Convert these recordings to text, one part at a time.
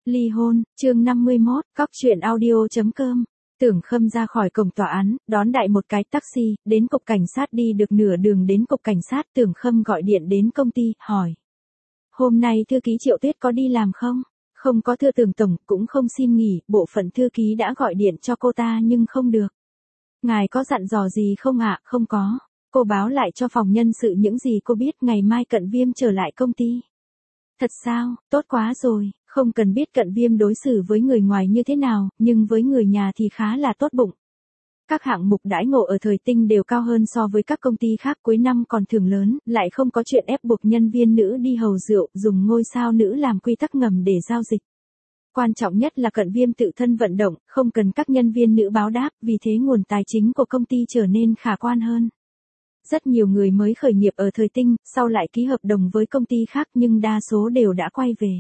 Ly hôn, chương 51, cóc truyện audio.com. Tưởng Khâm ra khỏi cổng tòa án, đón đại một cái taxi, đến cục cảnh sát. Đi được nửa đường đến cục cảnh sát, Tưởng Khâm gọi điện đến công ty, hỏi. Hôm nay thư ký Triệu Tuyết có đi làm không? Không có thưa Tưởng tổng, cũng không xin nghỉ, bộ phận thư ký đã gọi điện cho cô ta nhưng không được. Ngài có dặn dò gì không ạ? Không có. Cô báo lại cho phòng nhân sự những gì cô biết, ngày mai Cận Viêm trở lại công ty. Thật sao, tốt quá rồi, không cần biết Cận Viêm đối xử với người ngoài như thế nào, nhưng với người nhà thì khá là tốt bụng. Các hạng mục đãi ngộ ở Thời Tinh đều cao hơn so với các công ty khác, cuối năm còn thưởng lớn, lại không có chuyện ép buộc nhân viên nữ đi hầu rượu, dùng ngôi sao nữ làm quy tắc ngầm để giao dịch. Quan trọng nhất là Cận Viêm tự thân vận động, không cần các nhân viên nữ báo đáp, vì thế nguồn tài chính của công ty trở nên khả quan hơn. Rất nhiều người mới khởi nghiệp ở Thời Tinh, sau lại ký hợp đồng với công ty khác nhưng đa số đều đã quay về.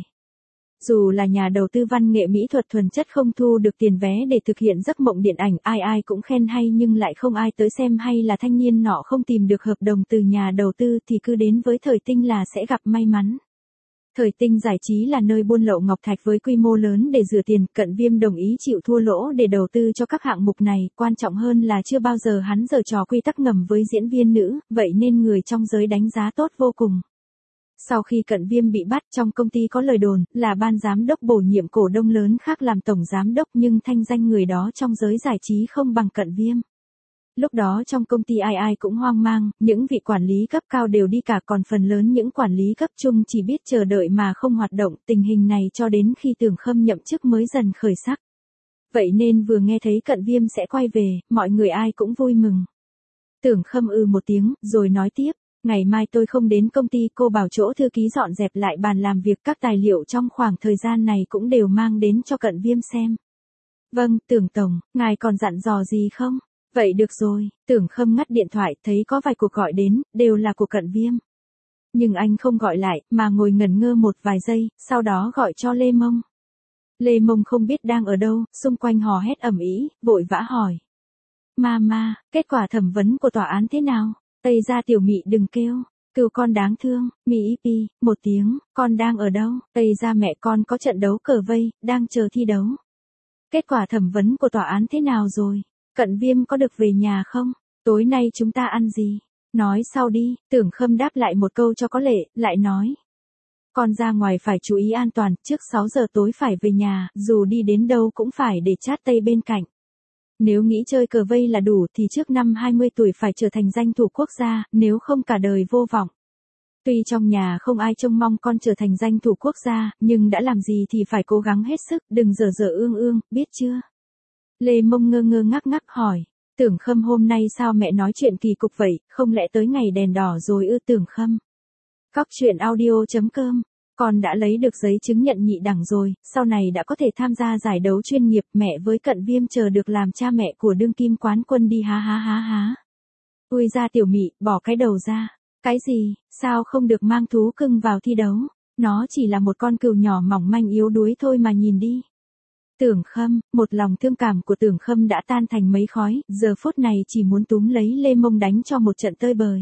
Dù là nhà đầu tư văn nghệ mỹ thuật thuần chất không thu được tiền vé để thực hiện giấc mộng điện ảnh, ai ai cũng khen hay nhưng lại không ai tới xem, hay là thanh niên nọ không tìm được hợp đồng từ nhà đầu tư thì cứ đến với Thời Tinh là sẽ gặp may mắn. Thời Tinh giải trí là nơi buôn lậu ngọc thạch với quy mô lớn để rửa tiền, Cận Viêm đồng ý chịu thua lỗ để đầu tư cho các hạng mục này, quan trọng hơn là chưa bao giờ hắn giở trò quy tắc ngầm với diễn viên nữ, vậy nên người trong giới đánh giá tốt vô cùng. Sau khi Cận Viêm bị bắt, trong công ty có lời đồn là ban giám đốc bổ nhiệm cổ đông lớn khác làm tổng giám đốc, nhưng thanh danh người đó trong giới giải trí không bằng Cận Viêm. Lúc đó trong công ty ai ai cũng hoang mang, những vị quản lý cấp cao đều đi cả, còn phần lớn những quản lý cấp trung chỉ biết chờ đợi mà không hoạt động. Tình hình này cho đến khi Tưởng Khâm nhậm chức mới dần khởi sắc. Vậy nên vừa nghe thấy Cận Viêm sẽ quay về, mọi người ai cũng vui mừng. Tưởng Khâm một tiếng, rồi nói tiếp, ngày mai tôi không đến công ty, cô bảo chỗ thư ký dọn dẹp lại bàn làm việc, các tài liệu trong khoảng thời gian này cũng đều mang đến cho Cận Viêm xem. Vâng, Tưởng tổng, ngài còn dặn dò gì không? Vậy được rồi, Tưởng Khâm ngắt điện thoại, thấy có vài cuộc gọi đến, đều là của Cận Viêm. Nhưng anh không gọi lại, mà ngồi ngẩn ngơ một vài giây, sau đó gọi cho Lê Mông. Lê Mông không biết đang ở đâu, xung quanh hò hét ầm ĩ, vội vã hỏi. Mama, kết quả thẩm vấn của tòa án thế nào? Tây ra Tiểu Mị đừng kêu, cừu con đáng thương. Mị Pi, một tiếng, con đang ở đâu? Tây ra mẹ con có trận đấu cờ vây, đang chờ thi đấu. Kết quả thẩm vấn của tòa án thế nào rồi? Cận Viêm có được về nhà không? Tối nay chúng ta ăn gì? Nói sau đi. Tưởng Khâm đáp lại một câu cho có lệ, lại nói. Con ra ngoài phải chú ý an toàn, trước 6 giờ tối phải về nhà, dù đi đến đâu cũng phải để chát Tây bên cạnh. Nếu nghĩ chơi cờ vây là đủ thì trước năm 20 tuổi phải trở thành danh thủ quốc gia, nếu không cả đời vô vọng. Tuy trong nhà không ai trông mong con trở thành danh thủ quốc gia, nhưng đã làm gì thì phải cố gắng hết sức, đừng dở dở ương, biết chưa? Lê Mông ngơ ngơ ngác ngác hỏi, Tưởng Khâm hôm nay sao mẹ nói chuyện kỳ cục vậy, không lẽ tới ngày đèn đỏ rồi ư? Tưởng Khâm. Cóc truyện audio.com, con đã lấy được giấy chứng nhận nhị đẳng rồi, sau này đã có thể tham gia giải đấu chuyên nghiệp, mẹ với Cận Viêm chờ được làm cha mẹ của đương kim quán quân đi há. Ui ra Tiểu Mị, bỏ cái đầu ra. Cái gì, sao không được mang thú cưng vào thi đấu, nó chỉ là một con cừu nhỏ mỏng manh yếu đuối thôi mà, nhìn đi. Tưởng Khâm, một lòng thương cảm của Tưởng Khâm đã tan thành mấy khói, giờ phút này chỉ muốn túm lấy Lê Mông đánh cho một trận tơi bời.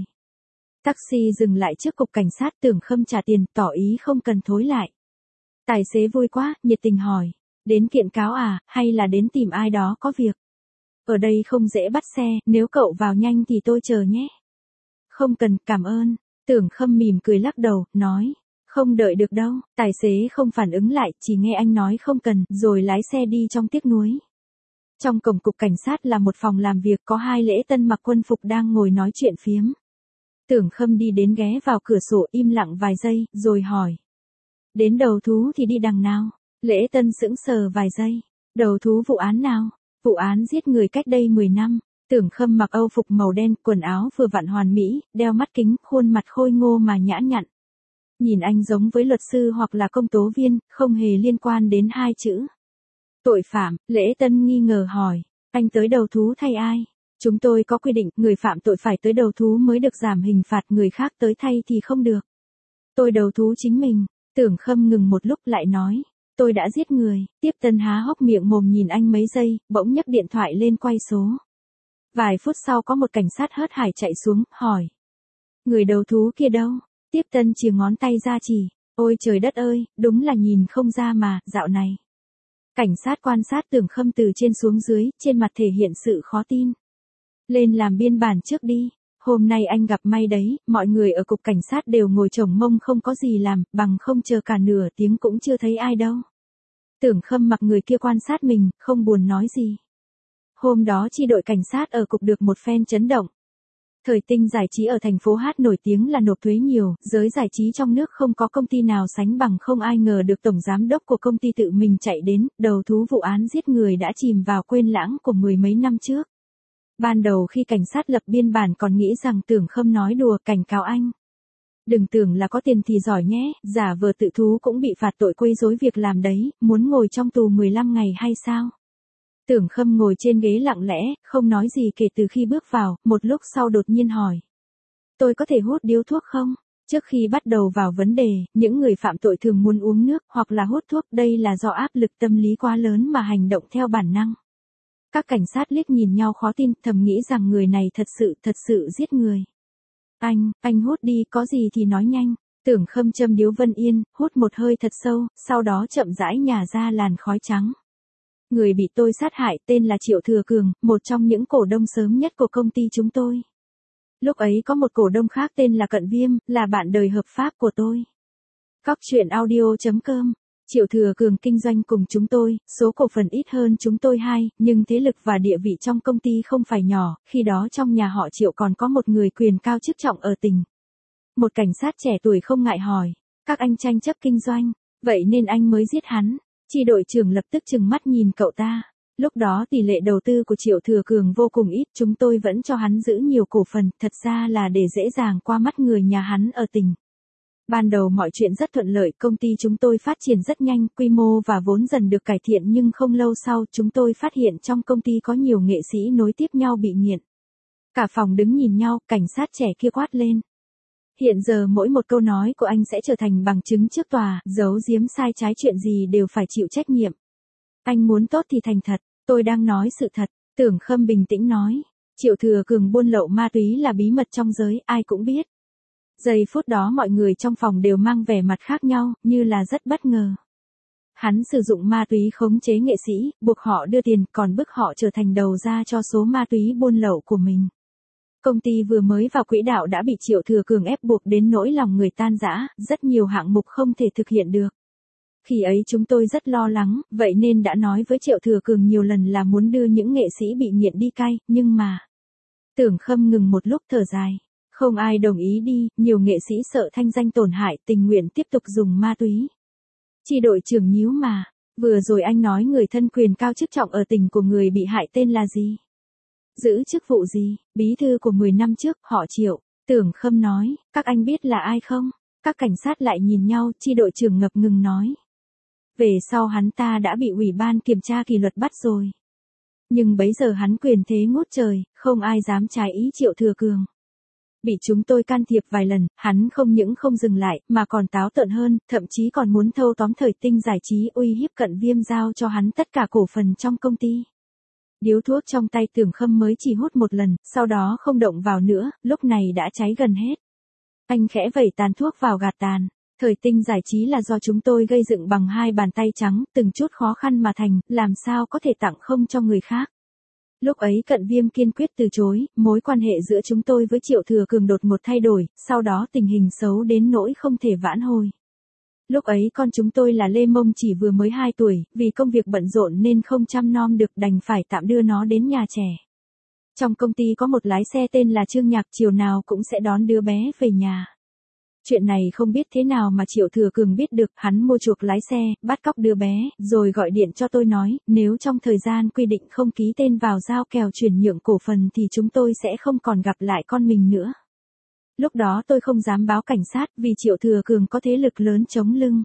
Taxi dừng lại trước cục cảnh sát, Tưởng Khâm trả tiền, tỏ ý không cần thối lại. Tài xế vui quá, nhiệt tình hỏi, đến kiện cáo à, hay là đến tìm ai đó có việc? Ở đây không dễ bắt xe, nếu cậu vào nhanh thì tôi chờ nhé. Không cần, cảm ơn. Tưởng Khâm mỉm cười lắc đầu, nói. Không đợi được đâu, tài xế không phản ứng lại, chỉ nghe anh nói không cần, rồi lái xe đi trong tiếc nuối. Trong cổng cục cảnh sát là một phòng làm việc, có hai lễ tân mặc quân phục đang ngồi nói chuyện phiếm. Tưởng Khâm đi đến ghé vào cửa sổ, im lặng vài giây, rồi hỏi. Đến đầu thú thì đi đằng nào? Lễ tân sững sờ vài giây. Đầu thú vụ án nào? Vụ án giết người cách đây 10 năm. Tưởng Khâm mặc âu phục màu đen, quần áo vừa vặn hoàn mỹ, đeo mắt kính, khuôn mặt khôi ngô mà nhã nhặn. Nhìn anh giống với luật sư hoặc là công tố viên, không hề liên quan đến hai chữ tội phạm. Lễ tân nghi ngờ hỏi, anh tới đầu thú thay ai? Chúng tôi có quy định, người phạm tội phải tới đầu thú mới được giảm hình phạt, người khác tới thay thì không được. Tôi đầu thú chính mình. Tưởng Khâm ngừng một lúc lại nói, tôi đã giết người. Tiếp tân há hốc miệng mồm nhìn anh mấy giây, bỗng nhấc điện thoại lên quay số. Vài phút sau có một cảnh sát hớt hải chạy xuống, hỏi. Người đầu thú kia đâu? Tiếp tân chìa ngón tay ra chỉ. Ôi trời đất ơi, đúng là nhìn không ra mà, dạo này. Cảnh sát quan sát Tưởng Khâm từ trên xuống dưới, trên mặt thể hiện sự khó tin. Lên làm biên bản trước đi. Hôm nay anh gặp may đấy, mọi người ở cục cảnh sát đều ngồi chồng mông không có gì làm, bằng không chờ cả nửa tiếng cũng chưa thấy ai đâu. Tưởng Khâm mặc người kia quan sát mình, không buồn nói gì. Hôm đó chi đội cảnh sát ở cục được một phen chấn động. Thời Tinh giải trí ở thành phố Hát nổi tiếng là nộp thuế nhiều, giới giải trí trong nước không có công ty nào sánh bằng, không ai ngờ được tổng giám đốc của công ty tự mình chạy đến, đầu thú vụ án giết người đã chìm vào quên lãng của mười mấy năm trước. Ban đầu khi cảnh sát lập biên bản còn nghĩ rằng Tưởng Khâm nói đùa, cảnh cáo anh. Đừng tưởng là có tiền thì giỏi nhé, giả vờ tự thú cũng bị phạt tội quấy rối việc làm đấy, muốn ngồi trong tù 15 ngày hay sao? Tưởng Khâm ngồi trên ghế lặng lẽ, không nói gì kể từ khi bước vào, một lúc sau đột nhiên hỏi. Tôi có thể hút điếu thuốc không? Trước khi bắt đầu vào vấn đề, những người phạm tội thường muốn uống nước hoặc là hút thuốc, đây là do áp lực tâm lý quá lớn mà hành động theo bản năng. Các cảnh sát liếc nhìn nhau khó tin, thầm nghĩ rằng người này thật sự giết người. Anh hút đi, có gì thì nói nhanh. Tưởng Khâm châm điếu Vân Yên, hút một hơi thật sâu, sau đó chậm rãi nhả ra làn khói trắng. Người bị tôi sát hại tên là Triệu Thừa Cường, một trong những cổ đông sớm nhất của công ty chúng tôi. Lúc ấy có một cổ đông khác tên là Cận Viêm, là bạn đời hợp pháp của tôi. Cóc truyện audio.com. Triệu Thừa Cường kinh doanh cùng chúng tôi, số cổ phần ít hơn chúng tôi 2, nhưng thế lực và địa vị trong công ty không phải nhỏ, khi đó trong nhà họ Triệu còn có một người quyền cao chức trọng ở tỉnh. Một cảnh sát trẻ tuổi không ngại hỏi, các anh tranh chấp kinh doanh, vậy nên anh mới giết hắn. Chi đội trưởng lập tức trừng mắt nhìn cậu ta. Lúc đó tỷ lệ đầu tư của Triệu Thừa Cường vô cùng ít, chúng tôi vẫn cho hắn giữ nhiều cổ phần, thật ra là để dễ dàng qua mắt người nhà hắn ở tỉnh. Ban đầu mọi chuyện rất thuận lợi, công ty chúng tôi phát triển rất nhanh, quy mô và vốn dần được cải thiện, nhưng không lâu sau chúng tôi phát hiện trong công ty có nhiều nghệ sĩ nối tiếp nhau bị nghiện. Cả phòng đứng nhìn nhau, cảnh sát trẻ kia quát lên. Hiện giờ mỗi một câu nói của anh sẽ trở thành bằng chứng trước tòa, giấu giếm sai trái chuyện gì đều phải chịu trách nhiệm. Anh muốn tốt thì thành thật, tôi đang nói sự thật. Tưởng Khâm bình tĩnh nói. Triệu Thừa Cường buôn lậu ma túy là bí mật trong giới, ai cũng biết. Giây phút đó mọi người trong phòng đều mang vẻ mặt khác nhau, như là rất bất ngờ. Hắn sử dụng ma túy khống chế nghệ sĩ, buộc họ đưa tiền, còn bức họ trở thành đầu ra cho số ma túy buôn lậu của mình. Công ty vừa mới vào quỹ đạo đã bị Triệu Thừa Cường ép buộc đến nỗi lòng người tan rã, rất nhiều hạng mục không thể thực hiện được. Khi ấy chúng tôi rất lo lắng, vậy nên đã nói với Triệu Thừa Cường nhiều lần là muốn đưa những nghệ sĩ bị nghiện đi cai, nhưng mà... Tưởng Khâm ngừng một lúc thở dài. Không ai đồng ý đi, nhiều nghệ sĩ sợ thanh danh tổn hại, tình nguyện tiếp tục dùng ma túy. Chi đội trưởng nhíu mà, vừa rồi anh nói người thân quyền cao chức trọng ở tỉnh của người bị hại tên là gì? Giữ chức vụ gì? Bí thư của 10 năm trước, họ Triệu. Tưởng Khâm nói, các anh biết là ai không? Các cảnh sát lại nhìn nhau, chi đội trưởng ngập ngừng nói. Về sau hắn ta đã bị ủy ban kiểm tra kỷ luật bắt rồi. Nhưng bấy giờ hắn quyền thế ngút trời, không ai dám trái ý Triệu Thừa Cường. Bị chúng tôi can thiệp vài lần, hắn không những không dừng lại, mà còn táo tợn hơn, thậm chí còn muốn thâu tóm Thời Tinh giải trí, uy hiếp Cận Viêm giao cho hắn tất cả cổ phần trong công ty. Điếu thuốc trong tay Tưởng Khâm mới chỉ hút một lần, sau đó không động vào nữa, lúc này đã cháy gần hết. Anh khẽ vẩy tàn thuốc vào gạt tàn. Thời Tinh giải trí là do chúng tôi gây dựng bằng 2 bàn tay trắng, từng chút khó khăn mà thành, làm sao có thể tặng không cho người khác. Lúc ấy Cận Viêm kiên quyết từ chối, mối quan hệ giữa chúng tôi với Triệu Thừa Cường đột ngột thay đổi, sau đó tình hình xấu đến nỗi không thể vãn hồi. Lúc ấy con chúng tôi là Lê Mông chỉ vừa mới 2 tuổi, vì công việc bận rộn nên không chăm nom được, đành phải tạm đưa nó đến nhà trẻ. Trong công ty có một lái xe tên là Trương Nhạc, chiều nào cũng sẽ đón đứa bé về nhà. Chuyện này không biết thế nào mà Triệu Thừa Cường biết được, hắn mua chuộc lái xe, bắt cóc đứa bé, rồi gọi điện cho tôi nói, nếu trong thời gian quy định không ký tên vào giao kèo chuyển nhượng cổ phần thì chúng tôi sẽ không còn gặp lại con mình nữa. Lúc đó tôi không dám báo cảnh sát vì Triệu Thừa Cường có thế lực lớn chống lưng.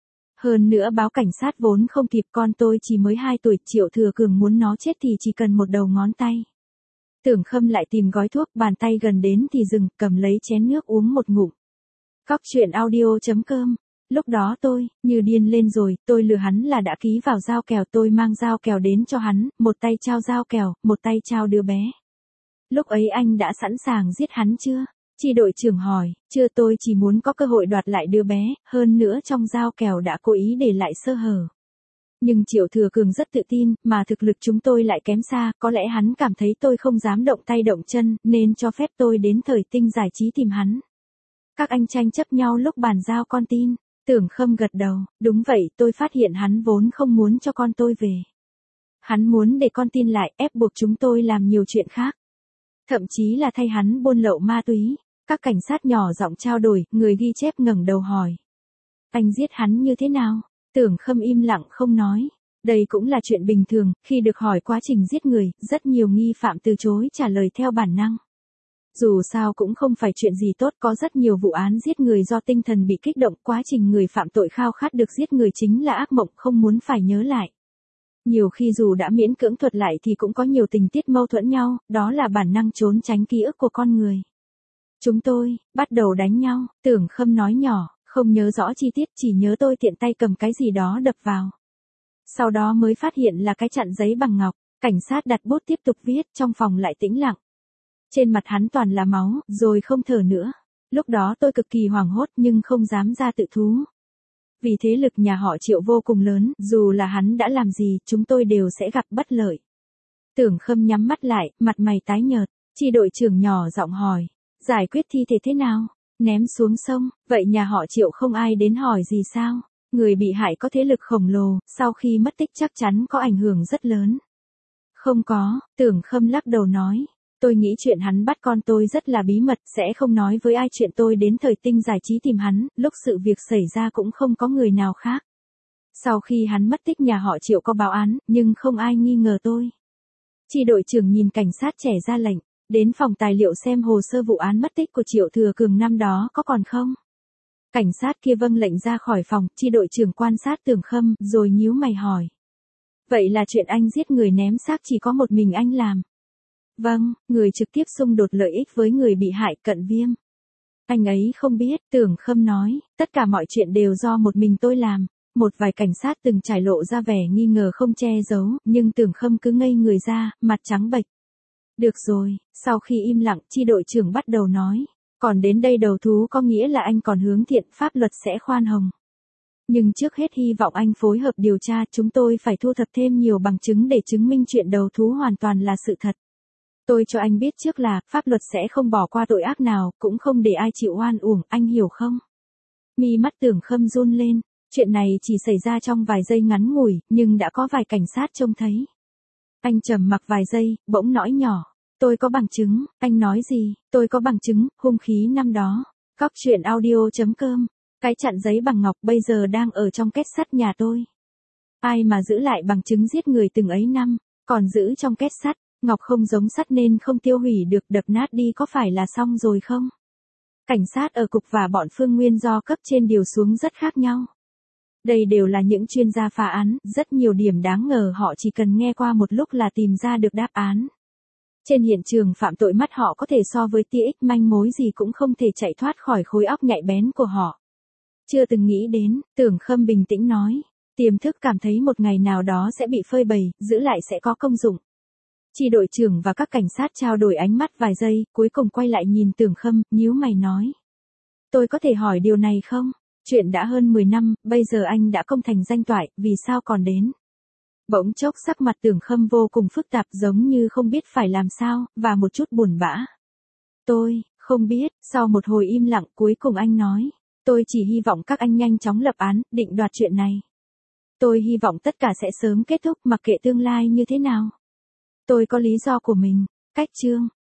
Hơn nữa báo cảnh sát vốn không kịp, con tôi chỉ mới 2 tuổi, Triệu Thừa Cường muốn nó chết thì chỉ cần một đầu ngón tay. Tưởng Khâm lại tìm gói thuốc, bàn tay gần đến thì dừng, cầm lấy chén nước uống một ngụm. Cóc truyện audio.com. Lúc đó tôi, như điên lên rồi, tôi lừa hắn là đã ký vào giao kèo, tôi mang giao kèo đến cho hắn, một tay trao giao kèo, một tay trao đứa bé. Lúc ấy anh đã sẵn sàng giết hắn chưa? Chi đội trưởng hỏi, chưa, tôi chỉ muốn có cơ hội đoạt lại đứa bé, hơn nữa trong giao kèo đã cố ý để lại sơ hở. Nhưng Triệu Thừa Cường rất tự tin, mà thực lực chúng tôi lại kém xa, có lẽ hắn cảm thấy tôi không dám động tay động chân, nên cho phép tôi đến Thời Tinh Giải Trí tìm hắn. Các anh tranh chấp nhau lúc bàn giao con tin. Tưởng Khâm gật đầu, đúng vậy, tôi phát hiện hắn vốn không muốn cho con tôi về. Hắn muốn để con tin lại, ép buộc chúng tôi làm nhiều chuyện khác. Thậm chí là thay hắn buôn lậu ma túy. Các cảnh sát nhỏ giọng trao đổi, người ghi chép ngẩng đầu hỏi. Anh giết hắn như thế nào? Tưởng Khâm im lặng không nói. Đây cũng là chuyện bình thường, khi được hỏi quá trình giết người, rất nhiều nghi phạm từ chối trả lời theo bản năng. Dù sao cũng không phải chuyện gì tốt, có rất nhiều vụ án giết người do tinh thần bị kích động, quá trình người phạm tội khao khát được giết người chính là ác mộng, không muốn phải nhớ lại. Nhiều khi dù đã miễn cưỡng thuật lại thì cũng có nhiều tình tiết mâu thuẫn nhau, đó là bản năng trốn tránh ký ức của con người. Chúng tôi, bắt đầu đánh nhau, Tưởng Khâm nói nhỏ, không nhớ rõ chi tiết, chỉ nhớ tôi tiện tay cầm cái gì đó đập vào. Sau đó mới phát hiện là cái chặn giấy bằng ngọc, cảnh sát đặt bút tiếp tục viết, trong phòng lại tĩnh lặng. Trên mặt hắn toàn là máu, rồi không thở nữa. Lúc đó tôi cực kỳ hoảng hốt nhưng không dám ra tự thú. Vì thế lực nhà họ Triệu vô cùng lớn, dù là hắn đã làm gì, chúng tôi đều sẽ gặp bất lợi. Tưởng Khâm nhắm mắt lại, mặt mày tái nhợt, chi đội trưởng nhỏ giọng hỏi, giải quyết thi thể thế nào? Ném xuống sông, vậy nhà họ Triệu không ai đến hỏi gì sao? Người bị hại có thế lực khổng lồ, sau khi mất tích chắc chắn có ảnh hưởng rất lớn. Không có, Tưởng Khâm lắc đầu nói. Tôi nghĩ chuyện hắn bắt con tôi rất là bí mật, sẽ không nói với ai chuyện tôi đến Thời Tinh Giải Trí tìm hắn, lúc sự việc xảy ra cũng không có người nào khác. Sau khi hắn mất tích nhà họ Triệu có báo án, nhưng không ai nghi ngờ tôi. Chi đội trưởng nhìn cảnh sát trẻ ra lệnh, đến phòng tài liệu xem hồ sơ vụ án mất tích của Triệu Thừa Cường năm đó có còn không. Cảnh sát kia vâng lệnh ra khỏi phòng, chi đội trưởng quan sát Tưởng Khâm, rồi nhíu mày hỏi. Vậy là chuyện anh giết người ném xác chỉ có một mình anh làm? Vâng, người trực tiếp xung đột lợi ích với người bị hại, Cận Viêm. Anh ấy không biết, Tưởng Khâm nói, tất cả mọi chuyện đều do một mình tôi làm. Một vài cảnh sát từng trải lộ ra vẻ nghi ngờ không che giấu, nhưng Tưởng Khâm cứ ngây người ra, mặt trắng bệch. Được rồi, sau khi im lặng, chi đội trưởng bắt đầu nói. Còn đến đây đầu thú có nghĩa là anh còn hướng thiện, pháp luật sẽ khoan hồng. Nhưng trước hết hy vọng anh phối hợp điều tra, chúng tôi phải thu thập thêm nhiều bằng chứng để chứng minh chuyện đầu thú hoàn toàn là sự thật. Tôi cho anh biết trước là, pháp luật sẽ không bỏ qua tội ác nào, cũng không để ai chịu oan uổng, anh hiểu không? Mi mắt Tưởng Khâm run lên, chuyện này chỉ xảy ra trong vài giây ngắn ngủi, nhưng đã có vài cảnh sát trông thấy. Anh trầm mặc vài giây, bỗng nói nhỏ, tôi có bằng chứng, anh nói gì, tôi có bằng chứng, hung khí năm đó. Cóc truyện audio.com, cái chặn giấy bằng ngọc bây giờ đang ở trong két sắt nhà tôi. Ai mà giữ lại bằng chứng giết người từng ấy năm, còn giữ trong két sắt. Ngọc không giống sắt nên không tiêu hủy được, đập nát đi có phải là xong rồi không? Cảnh sát ở cục và bọn Phương Nguyên do cấp trên điều xuống rất khác nhau. Đây đều là những chuyên gia phá án, rất nhiều điểm đáng ngờ họ chỉ cần nghe qua một lúc là tìm ra được đáp án. Trên hiện trường phạm tội mắt họ có thể so với tia ích, manh mối gì cũng không thể chạy thoát khỏi khối óc nhạy bén của họ. Chưa từng nghĩ đến, Tưởng Khâm bình tĩnh nói. Tiềm thức cảm thấy một ngày nào đó sẽ bị phơi bày, giữ lại sẽ có công dụng. Chi đội trưởng và các cảnh sát trao đổi ánh mắt vài giây, cuối cùng quay lại nhìn Tưởng Khâm, nhíu mày nói. Tôi có thể hỏi điều này không? Chuyện đã hơn 10 năm, bây giờ anh đã công thành danh toại, vì sao còn đến? Bỗng chốc sắc mặt Tưởng Khâm vô cùng phức tạp, giống như không biết phải làm sao, và một chút buồn bã. Tôi, không biết, sau một hồi im lặng cuối cùng anh nói. Tôi chỉ hy vọng các anh nhanh chóng lập án, định đoạt chuyện này. Tôi hy vọng tất cả sẽ sớm kết thúc, mặc kệ tương lai như thế nào. Tôi có lý do của mình. Cách chương.